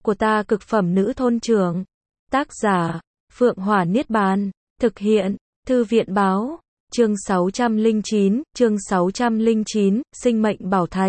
của ta cực phẩm nữ thôn trưởng. Tác giả, Phượng Hỏa Niết Bàn. Thực hiện, Thư viện báo. Chương 609, sinh mệnh bảo thạch.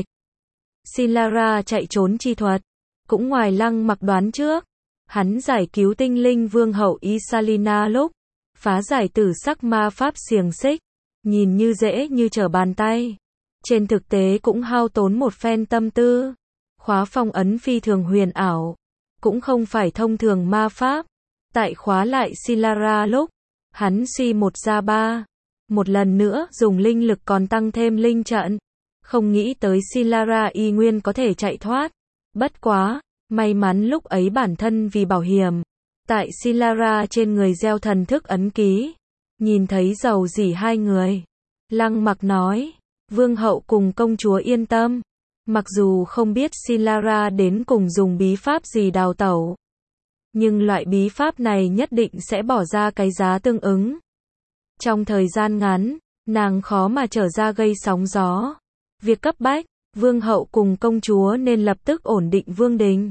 Sinlara chạy trốn chi thuật. Cũng ngoài Lăng Mặc đoán trước, hắn giải cứu tinh linh vương hậu Isalina lúc phá giải tử sắc ma pháp xiềng xích, nhìn như dễ như trở bàn tay. Trên thực tế cũng hao tốn một phen tâm tư. Khóa phong ấn phi thường huyền ảo, cũng không phải thông thường ma pháp. Tại khóa lại Sinlara lúc, hắn suy một ra ba. Một lần nữa dùng linh lực còn tăng thêm linh trận. Không nghĩ tới Sinlara y nguyên có thể chạy thoát. Bất quá, may mắn lúc ấy bản thân vì bảo hiểm. Tại Sinlara trên người gieo thần thức ấn ký. Nhìn thấy dầu dỉ hai người. Lăng Mặc nói, vương hậu cùng công chúa yên tâm. Mặc dù không biết Sinlara đến cùng dùng bí pháp gì đào tẩu. Nhưng loại bí pháp này nhất định sẽ bỏ ra cái giá tương ứng. Trong thời gian ngắn, nàng khó mà trở ra gây sóng gió. Việc cấp bách, vương hậu cùng công chúa nên lập tức ổn định vương đình.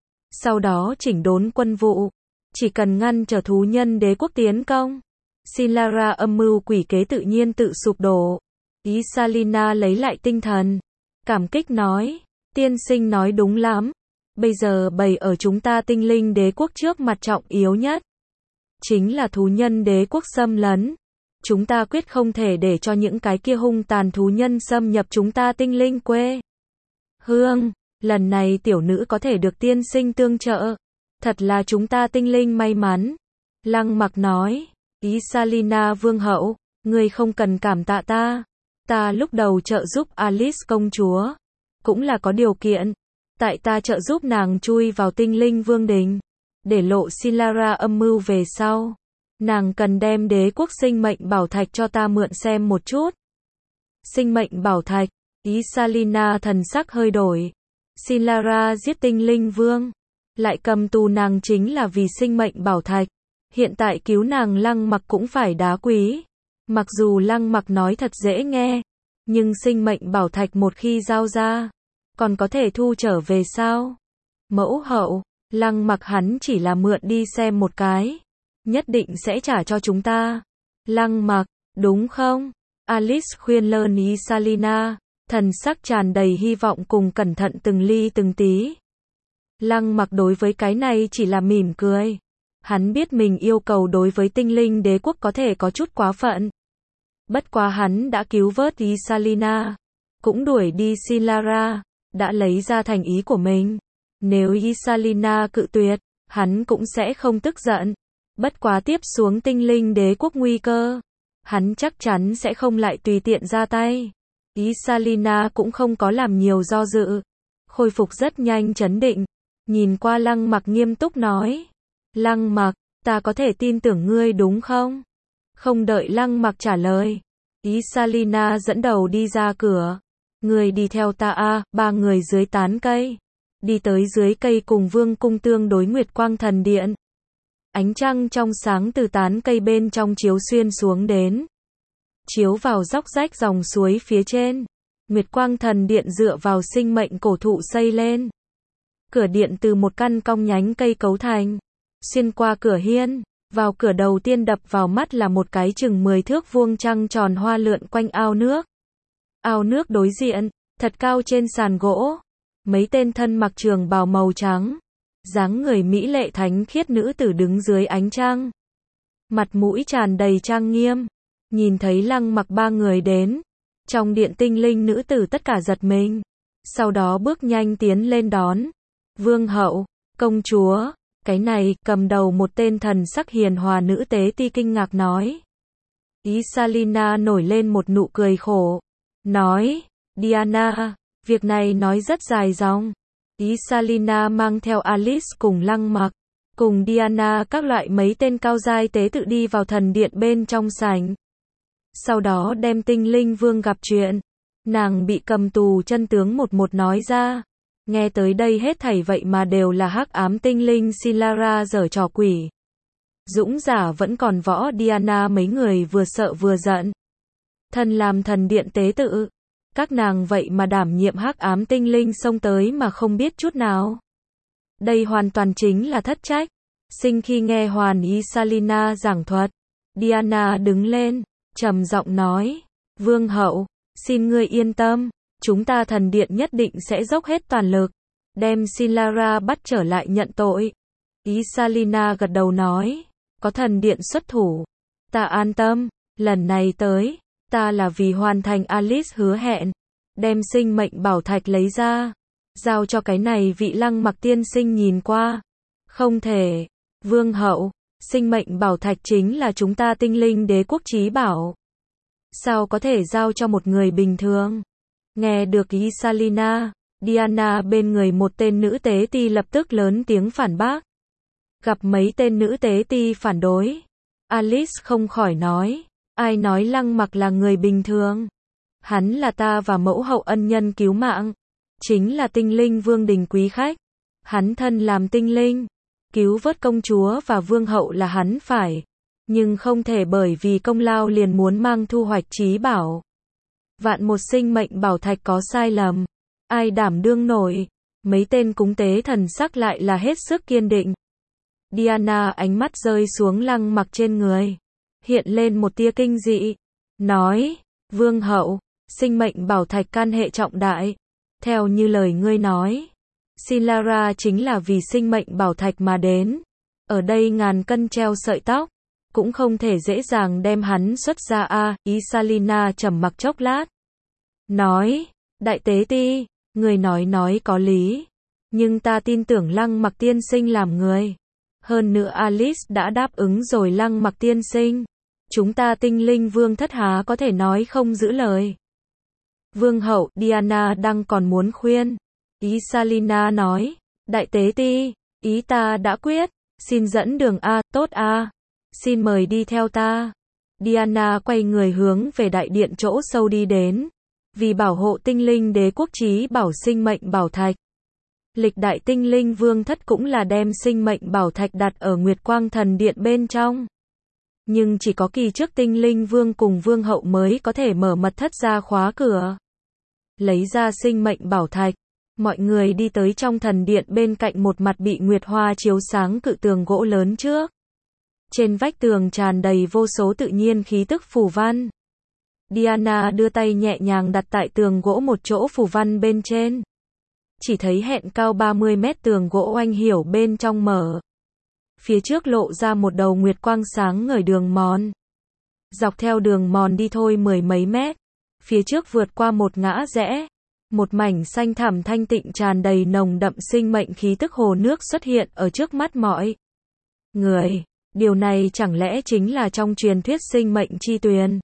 Sau đó chỉnh đốn quân vụ. Chỉ cần ngăn trở thú nhân đế quốc tiến công. Sinlara âm mưu quỷ kế tự nhiên tự sụp đổ. Isalina lấy lại tinh thần. Cảm kích nói, tiên sinh nói đúng lắm. Bây giờ bày ở chúng ta tinh linh đế quốc trước mặt trọng yếu nhất. Chính là thú nhân đế quốc xâm lấn. Chúng ta quyết không thể để cho những cái kia hung tàn thú nhân xâm nhập chúng ta tinh linh quê hương. Lần này tiểu nữ có thể được tiên sinh tương trợ. Thật là chúng ta tinh linh may mắn. Lăng Mặc nói, Isalina vương hậu, ngươi không cần cảm tạ ta. Ta lúc đầu trợ giúp Alice công chúa. Cũng là có điều kiện. Tại ta trợ giúp nàng chui vào tinh linh vương đình. Để lộ Sinlara âm mưu về sau. Nàng cần đem đế quốc sinh mệnh bảo thạch cho ta mượn xem một chút. Sinh mệnh bảo thạch. Isalina thần sắc hơi đổi. Sinlara giết tinh linh vương. Lại cầm tù nàng chính là vì sinh mệnh bảo thạch. Hiện tại cứu nàng Lăng Mặc cũng phải đá quý. Mặc dù Lăng Mặc nói thật dễ nghe. Nhưng sinh mệnh bảo thạch một khi giao ra. Còn có thể thu trở về sao? Mẫu hậu, Lăng Mặc hắn chỉ là mượn đi xem một cái. Nhất định sẽ trả cho chúng ta. Lăng Mặc, đúng không? Alice khuyên lơn Isalina. Thần sắc tràn đầy hy vọng cùng cẩn thận từng ly từng tí. Lăng Mặc đối với cái này chỉ là mỉm cười. Hắn biết mình yêu cầu đối với tinh linh đế quốc có thể có chút quá phận. Bất quá hắn đã cứu vớt Isalina. Cũng đuổi đi Sinlara. Đã lấy ra thành ý của mình. Nếu Isalina cự tuyệt, hắn cũng sẽ không tức giận. Bất quá tiếp xuống tinh linh đế quốc nguy cơ. Hắn chắc chắn sẽ không lại tùy tiện ra tay. Isalina cũng không có làm nhiều do dự. Khôi phục rất nhanh trấn định. Nhìn qua Lăng Mặc nghiêm túc nói. Lăng Mặc, ta có thể tin tưởng ngươi đúng không? Không đợi Lăng Mặc trả lời. Isalina dẫn đầu đi ra cửa. Người đi theo ta a. Ba người dưới tán cây. Đi tới dưới cây cùng vương cung tương đối Nguyệt Quang Thần Điện. Ánh trăng trong sáng từ tán cây bên trong chiếu xuyên xuống đến. Chiếu vào dốc rách dòng suối phía trên. Nguyệt Quang Thần Điện dựa vào sinh mệnh cổ thụ xây lên. Cửa điện từ một căn cong nhánh cây cấu thành. Xuyên qua cửa hiên. Vào cửa đầu tiên đập vào mắt là một cái chừng 10 thước vuông trăng tròn hoa lượn quanh ao nước. Ao nước đối diện, thật cao trên sàn gỗ. Mấy tên thân mặc trường bào màu trắng. Dáng người mỹ lệ thánh khiết nữ tử đứng dưới ánh trăng. Mặt mũi tràn đầy trang nghiêm. Nhìn thấy Lăng Mặc ba người đến. Trong điện tinh linh nữ tử tất cả giật mình. Sau đó bước nhanh tiến lên đón. Vương hậu, công chúa. Cái này, cầm đầu một tên thần sắc hiền hòa nữ tế ti kinh ngạc nói. Isalina nổi lên một nụ cười khổ. Nói, Diana, việc này nói rất dài dòng. Isalina mang theo Alice cùng Lăng Mặc, cùng Diana các loại mấy tên cao giai tế tự đi vào thần điện bên trong sảnh. Sau đó đem tinh linh vương gặp chuyện. Nàng bị cầm tù chân tướng một một nói ra. Nghe tới đây hết thảy vậy mà đều là hắc ám tinh linh Sinlara giở trò quỷ. Dũng giả vẫn còn võ Diana mấy người vừa sợ vừa giận. Thân làm thần điện tế tự. Các nàng vậy mà đảm nhiệm hắc ám tinh linh xông tới mà không biết chút nào. Đây hoàn toàn chính là thất trách. Sinh khi nghe Hoàn Isalina giảng thuật, Diana đứng lên, trầm giọng nói, Vương hậu, xin ngươi yên tâm, chúng ta thần điện nhất định sẽ dốc hết toàn lực, đem Sinlara bắt trở lại nhận tội. Isalina gật đầu nói, có thần điện xuất thủ, ta an tâm, lần này tới, ta là vì hoàn thành Alice hứa hẹn, đem sinh mệnh bảo thạch lấy ra, giao cho cái này vị Lăng Mặc tiên sinh nhìn qua. Không thể, Vương hậu, sinh mệnh bảo thạch chính là chúng ta tinh linh đế quốc chí bảo. Sao có thể giao cho một người bình thường? Nghe được Isalina, Diana bên người một tên nữ tế ti lập tức lớn tiếng phản bác. Gặp mấy tên nữ tế ti phản đối, Alice không khỏi nói, ai nói Lăng Mặc là người bình thường? Hắn là ta và mẫu hậu ân nhân cứu mạng, chính là tinh linh vương đình quý khách. Hắn thân làm tinh linh, cứu vớt công chúa và vương hậu là hắn phải, nhưng không thể bởi vì công lao liền muốn mang thu hoạch chí bảo. Vạn một sinh mệnh bảo thạch có sai lầm, ai đảm đương nổi? Mấy tên cúng tế thần sắc lại là hết sức kiên định. Diana ánh mắt rơi xuống Lăng Mặc trên người, hiện lên một tia kinh dị, nói, Vương hậu, sinh mệnh bảo thạch can hệ trọng đại, theo như lời ngươi nói, Sinlara chính là vì sinh mệnh bảo thạch mà đến, ở đây ngàn cân treo sợi tóc, cũng không thể dễ dàng đem hắn xuất ra a. Isalina trầm mặc chốc lát, nói, đại tế ti, người nói có lý, nhưng ta tin tưởng Lăng Mặc tiên sinh làm người. Hơn nữa Alice đã đáp ứng rồi Lăng Mặc tiên sinh, chúng ta tinh linh vương thất há có thể nói không giữ lời. Vương hậu, Diana đang còn muốn khuyên. Isalina nói, đại tế ti, ý ta đã quyết, xin dẫn đường a, tốt a, xin mời đi theo ta. Diana quay người hướng về đại điện chỗ sâu đi đến, vì bảo hộ tinh linh đế quốc chí bảo sinh mệnh bảo thạch. Lịch đại tinh linh vương thất cũng là đem sinh mệnh bảo thạch đặt ở Nguyệt Quang thần điện bên trong. Nhưng chỉ có kỳ trước tinh linh vương cùng vương hậu mới có thể mở mật thất ra khóa cửa. Lấy ra sinh mệnh bảo thạch, mọi người đi tới trong thần điện bên cạnh một mặt bị nguyệt hoa chiếu sáng cự tường gỗ lớn trước. Trên vách tường tràn đầy vô số tự nhiên khí tức phù văn. Diana đưa tay nhẹ nhàng đặt tại tường gỗ một chỗ phù văn bên trên. Chỉ thấy hẹn cao 30 mét tường gỗ oanh hiểu bên trong mở. Phía trước lộ ra một đầu nguyệt quang sáng ngời đường mòn. Dọc theo đường mòn đi thôi 10 mấy mét. Phía trước vượt qua một ngã rẽ. Một mảnh xanh thẳm thanh tịnh tràn đầy nồng đậm sinh mệnh khí tức hồ nước xuất hiện ở trước mắt mọi người. Điều này chẳng lẽ chính là trong truyền thuyết sinh mệnh chi tuyền?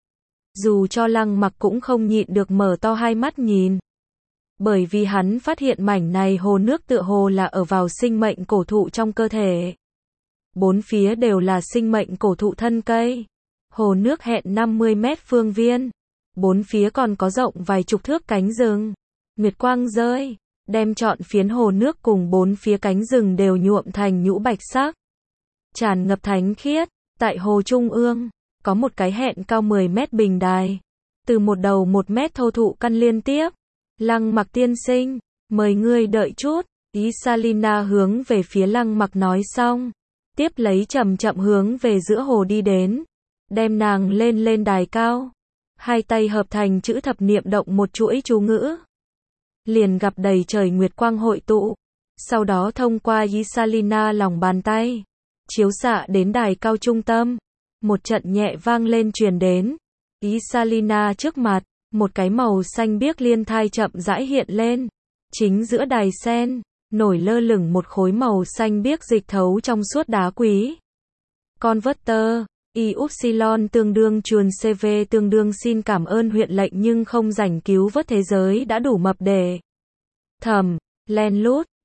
Dù cho Lăng Mặc cũng không nhịn được mở to hai mắt nhìn. Bởi vì hắn phát hiện mảnh này hồ nước tựa hồ là ở vào sinh mệnh cổ thụ trong cơ thể. Bốn phía đều là sinh mệnh cổ thụ thân cây. Hồ nước hẹn 50 mét phương viên. Bốn phía còn có rộng vài chục thước cánh rừng. Nguyệt quang rơi, đem trọn phiến hồ nước cùng bốn phía cánh rừng đều nhuộm thành nhũ bạch sắc. Tràn ngập thánh khiết, tại hồ trung ương, có một cái hẹn cao 10 mét bình đài. Từ một đầu 1 mét thô thụ căn liên tiếp. Lăng Mặc tiên sinh, mời ngươi đợi chút. Isalina hướng về phía Lăng Mặc nói xong. Tiếp lấy chậm chậm hướng về giữa hồ đi đến. Đem nàng lên đài cao. Hai tay hợp thành chữ thập niệm động một chuỗi chú ngữ. Liền gặp đầy trời nguyệt quang hội tụ. Sau đó thông qua Isalina lòng bàn tay. Chiếu xạ đến đài cao trung tâm. Một trận nhẹ vang lên truyền đến. Isalina trước mặt. Một cái màu xanh biếc liên thai chậm rãi hiện lên. Chính giữa đài sen, nổi lơ lửng một khối màu xanh biếc dịch thấu trong suốt đá quý. Converter, Iupsilon tương đương chuồn CV tương đương xin cảm ơn huyện lệnh nhưng không rảnh cứu vớt thế giới đã đủ mập để thầm, len lút,